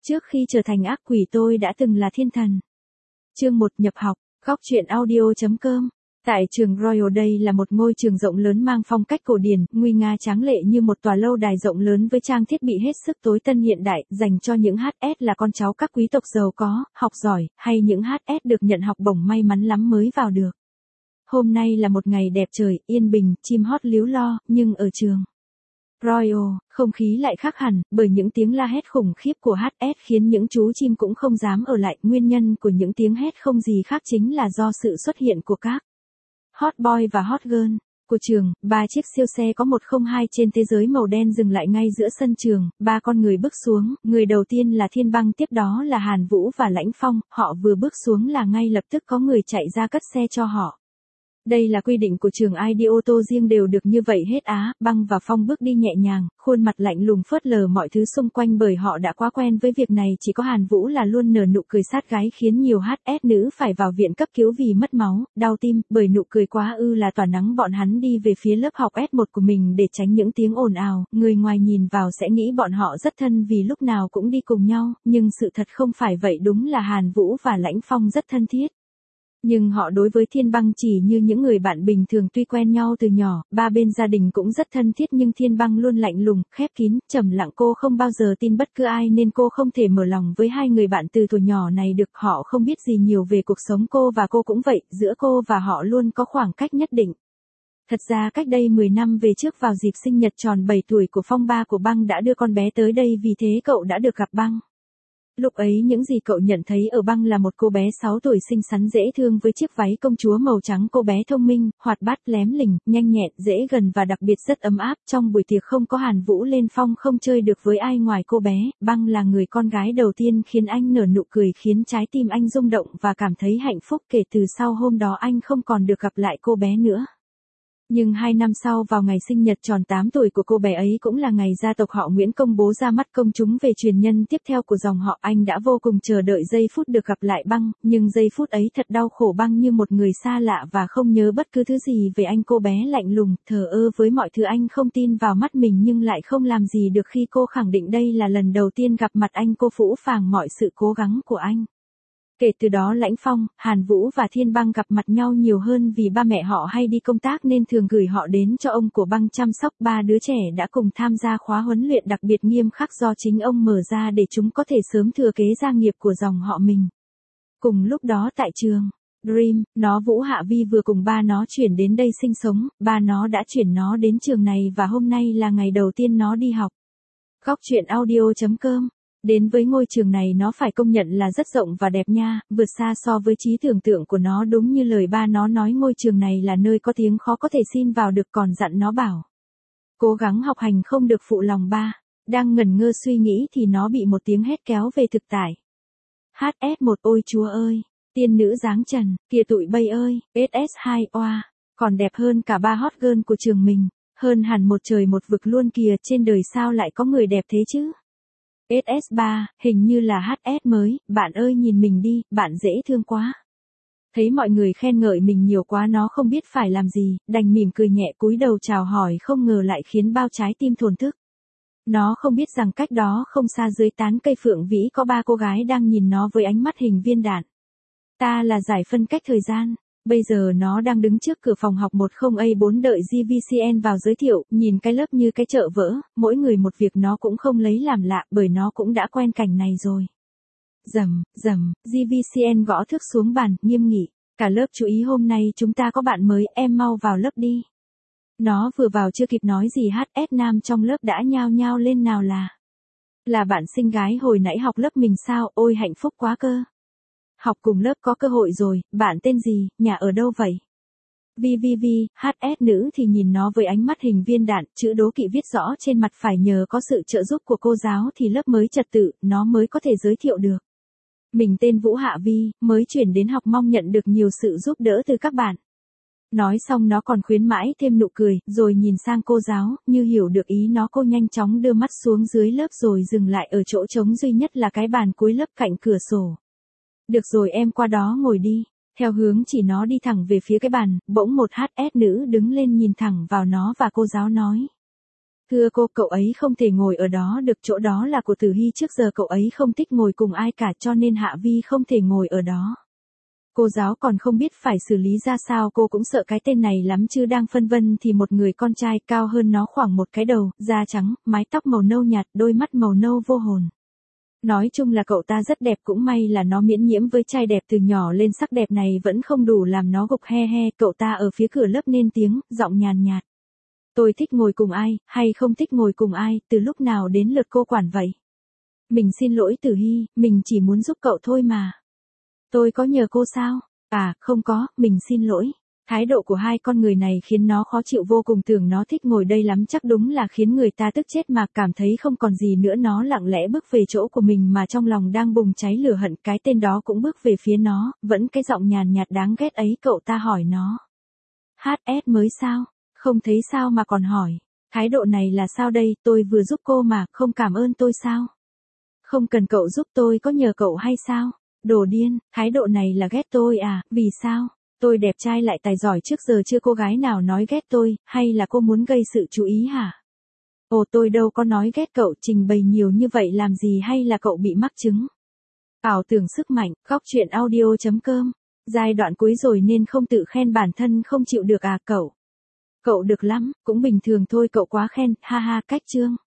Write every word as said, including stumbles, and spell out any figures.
Trước khi trở thành ác quỷ tôi đã từng là thiên thần. Chương một nhập học, góc truyện audio chấm com. Tại trường Royal đây là một ngôi trường rộng lớn mang phong cách cổ điển, nguy nga tráng lệ như một tòa lâu đài rộng lớn với trang thiết bị hết sức tối tân hiện đại, dành cho những hát ét là con cháu các quý tộc giàu có, học giỏi, hay những hát ét được nhận học bổng may mắn lắm mới vào được. Hôm nay là một ngày đẹp trời, yên bình, chim hót líu lo, nhưng ở trường Royal, không khí lại khác hẳn, bởi những tiếng la hét khủng khiếp của hát ét khiến những chú chim cũng không dám ở lại. Nguyên nhân của những tiếng hét không gì khác chính là do sự xuất hiện của các hot boy và hot girl của trường. Ba chiếc siêu xe có một không hai trên thế giới màu đen dừng lại ngay giữa sân trường. Ba con người bước xuống, người đầu tiên là Thiên Băng, tiếp đó là Hàn Vũ và Lãnh Phong. Họ vừa bước xuống là ngay lập tức có người chạy ra cất xe cho họ. Đây là quy định của trường ai đi ô tô riêng đều được như vậy hết á. Băng và Phong bước đi nhẹ nhàng, khuôn mặt lạnh lùng phớt lờ mọi thứ xung quanh bởi họ đã quá quen với việc này. Chỉ có Hàn Vũ là luôn nở nụ cười sát gái khiến nhiều hát ét nữ phải vào viện cấp cứu vì mất máu, đau tim, bởi nụ cười quá ư là tỏa nắng. Bọn hắn đi về phía lớp học S một của mình để tránh những tiếng ồn ào. Người ngoài nhìn vào sẽ nghĩ bọn họ rất thân vì lúc nào cũng đi cùng nhau, nhưng sự thật không phải vậy. Đúng là Hàn Vũ và Lãnh Phong rất thân thiết. Nhưng họ đối với Thiên Băng chỉ như những người bạn bình thường. Tuy quen nhau từ nhỏ, ba bên gia đình cũng rất thân thiết, nhưng Thiên Băng luôn lạnh lùng, khép kín, trầm lặng. Cô không bao giờ tin bất cứ ai nên cô không thể mở lòng với hai người bạn từ tuổi nhỏ này được. Họ không biết gì nhiều về cuộc sống cô và cô cũng vậy, giữa cô và họ luôn có khoảng cách nhất định. Thật ra cách đây mười năm về trước, vào dịp sinh nhật tròn bảy tuổi của Phong, ba của Băng đã đưa con bé tới đây, vì thế cậu đã được gặp Băng. Lúc ấy những gì cậu nhận thấy ở Băng là một cô bé sáu tuổi xinh xắn dễ thương với chiếc váy công chúa màu trắng. Cô bé thông minh, hoạt bát, lém lỉnh, nhanh nhẹn, dễ gần và đặc biệt rất ấm áp. Trong buổi tiệc không có Hàn Vũ lên, Phong không chơi được với ai ngoài cô bé. Băng là người con gái đầu tiên khiến anh nở nụ cười, khiến trái tim anh rung động và cảm thấy hạnh phúc. Kể từ sau hôm đó anh không còn được gặp lại cô bé nữa. Nhưng hai năm sau, vào ngày sinh nhật tròn tám tuổi của cô bé ấy, cũng là ngày gia tộc họ Nguyễn công bố ra mắt công chúng về truyền nhân tiếp theo của dòng họ, anh đã vô cùng chờ đợi giây phút được gặp lại Băng, nhưng giây phút ấy thật đau khổ. Băng như một người xa lạ và không nhớ bất cứ thứ gì về anh. Cô bé lạnh lùng, thờ ơ với mọi thứ. Anh không tin vào mắt mình nhưng lại không làm gì được khi cô khẳng định đây là lần đầu tiên gặp mặt anh. Cô phũ phàng mọi sự cố gắng của anh. Kể từ đó Lãnh Phong, Hàn Vũ và Thiên Băng gặp mặt nhau nhiều hơn, vì ba mẹ họ hay đi công tác nên thường gửi họ đến cho ông của Băng chăm sóc. Ba đứa trẻ đã cùng tham gia khóa huấn luyện đặc biệt nghiêm khắc do chính ông mở ra để chúng có thể sớm thừa kế gia nghiệp của dòng họ mình. Cùng lúc đó tại trường Dream, nó Vũ Hạ Vi vừa cùng ba nó chuyển đến đây sinh sống. Ba nó đã chuyển nó đến trường này và hôm nay là ngày đầu tiên nó đi học. Góc truyện audio chấm com. Đến với ngôi trường này nó phải công nhận là rất rộng và đẹp nha, vượt xa so với trí tưởng tượng của nó. Đúng như lời ba nó nói, ngôi trường này là nơi có tiếng khó có thể xin vào được, còn dặn nó bảo cố gắng học hành không được phụ lòng ba. Đang ngẩn ngơ suy nghĩ thì nó bị một tiếng hét kéo về thực tại. hát ét một, ôi chúa ơi, tiên nữ dáng trần, kìa tụi bay ơi, ét ét hai, oa, còn đẹp hơn cả ba hot girl của trường mình, hơn hẳn một trời một vực luôn kìa. Trên đời sao lại có người đẹp thế chứ? ét ét ba, hình như là hát ét mới, bạn ơi nhìn mình đi, bạn dễ thương quá. Thấy mọi người khen ngợi mình nhiều quá, nó không biết phải làm gì, đành mỉm cười nhẹ cúi đầu chào hỏi, không ngờ lại khiến bao trái tim thổn thức. Nó không biết rằng cách đó không xa dưới tán cây phượng vĩ có ba cô gái đang nhìn nó với ánh mắt hình viên đạn. Ta là giải phân cách thời gian. Bây giờ nó đang đứng trước cửa phòng học một không A bốn đợi giê vê xê en vào giới thiệu, nhìn cái lớp như cái chợ vỡ, mỗi người một việc. Nó cũng không lấy làm lạ bởi nó cũng đã quen cảnh này rồi. Rầm, rầm, giê vê xê en gõ thước xuống bàn, nghiêm nghị. Cả lớp chú ý, hôm nay chúng ta có bạn mới, em mau vào lớp đi. Nó vừa vào chưa kịp nói gì, hát ét nam trong lớp đã nhao nhao lên, nào là là bạn xinh gái hồi nãy học lớp mình sao? Ôi hạnh phúc quá cơ. Học cùng lớp có cơ hội rồi, bạn tên gì, nhà ở đâu vậy? vê vê vê, hát ét nữ thì nhìn nó với ánh mắt hình viên đạn, chữ đố kỵ viết rõ trên mặt. Phải nhờ có sự trợ giúp của cô giáo thì lớp mới trật tự, nó mới có thể giới thiệu được. Mình tên Vũ Hạ Vi, mới chuyển đến học, mong nhận được nhiều sự giúp đỡ từ các bạn. Nói xong nó còn khuyến mãi thêm nụ cười, rồi nhìn sang cô giáo, như hiểu được ý nó. Cô nhanh chóng đưa mắt xuống dưới lớp rồi dừng lại ở chỗ trống duy nhất là cái bàn cuối lớp cạnh cửa sổ. Được rồi, em qua đó ngồi đi. Theo hướng chỉ nó đi thẳng về phía cái bàn, bỗng một hát ét nữ đứng lên nhìn thẳng vào nó và cô giáo nói. Thưa cô, cậu ấy không thể ngồi ở đó được, chỗ đó là của Tử Hy, trước giờ cậu ấy không thích ngồi cùng ai cả cho nên Hạ Vi không thể ngồi ở đó. Cô giáo còn không biết phải xử lý ra sao, cô cũng sợ cái tên này lắm chứ đang phân vân thì một người con trai cao hơn nó khoảng một cái đầu, da trắng, mái tóc màu nâu nhạt, đôi mắt màu nâu vô hồn. Nói chung là cậu ta rất đẹp, cũng may là nó miễn nhiễm với trai đẹp từ nhỏ lên, sắc đẹp này vẫn không đủ làm nó gục he he. Cậu ta ở phía cửa lớp nên tiếng, giọng nhàn nhạt. Tôi thích ngồi cùng ai, hay không thích ngồi cùng ai, từ lúc nào đến lượt cô quản vậy? Mình xin lỗi Tử Hy, mình chỉ muốn giúp cậu thôi mà. Tôi có nhờ cô sao? À, không có, mình xin lỗi. Thái độ của hai con người này khiến nó khó chịu vô cùng, tưởng nó thích ngồi đây lắm, chắc đúng là khiến người ta tức chết mà. Cảm thấy không còn gì nữa, nó lặng lẽ bước về chỗ của mình mà trong lòng đang bùng cháy lửa hận. Cái tên đó cũng bước về phía nó, vẫn cái giọng nhàn nhạt đáng ghét ấy. Cậu ta hỏi nó. hát ét mới sao? Không thấy sao mà còn hỏi. Thái độ này là sao đây, tôi vừa giúp cô mà, không cảm ơn tôi sao? Không cần cậu giúp, tôi có nhờ cậu hay sao? Đồ điên, thái độ này là ghét tôi à, vì sao? Tôi đẹp trai lại tài giỏi, trước giờ chưa cô gái nào nói ghét tôi, hay là cô muốn gây sự chú ý hả? Ồ, tôi đâu có nói ghét cậu, trình bày nhiều như vậy làm gì, hay là cậu bị mắc chứng? Ảo tưởng sức mạnh, góc truyện audio chấm com. Giai đoạn cuối rồi nên không tự khen bản thân không chịu được à cậu? Cậu được lắm, cũng bình thường thôi, cậu quá khen, ha ha. Cách chương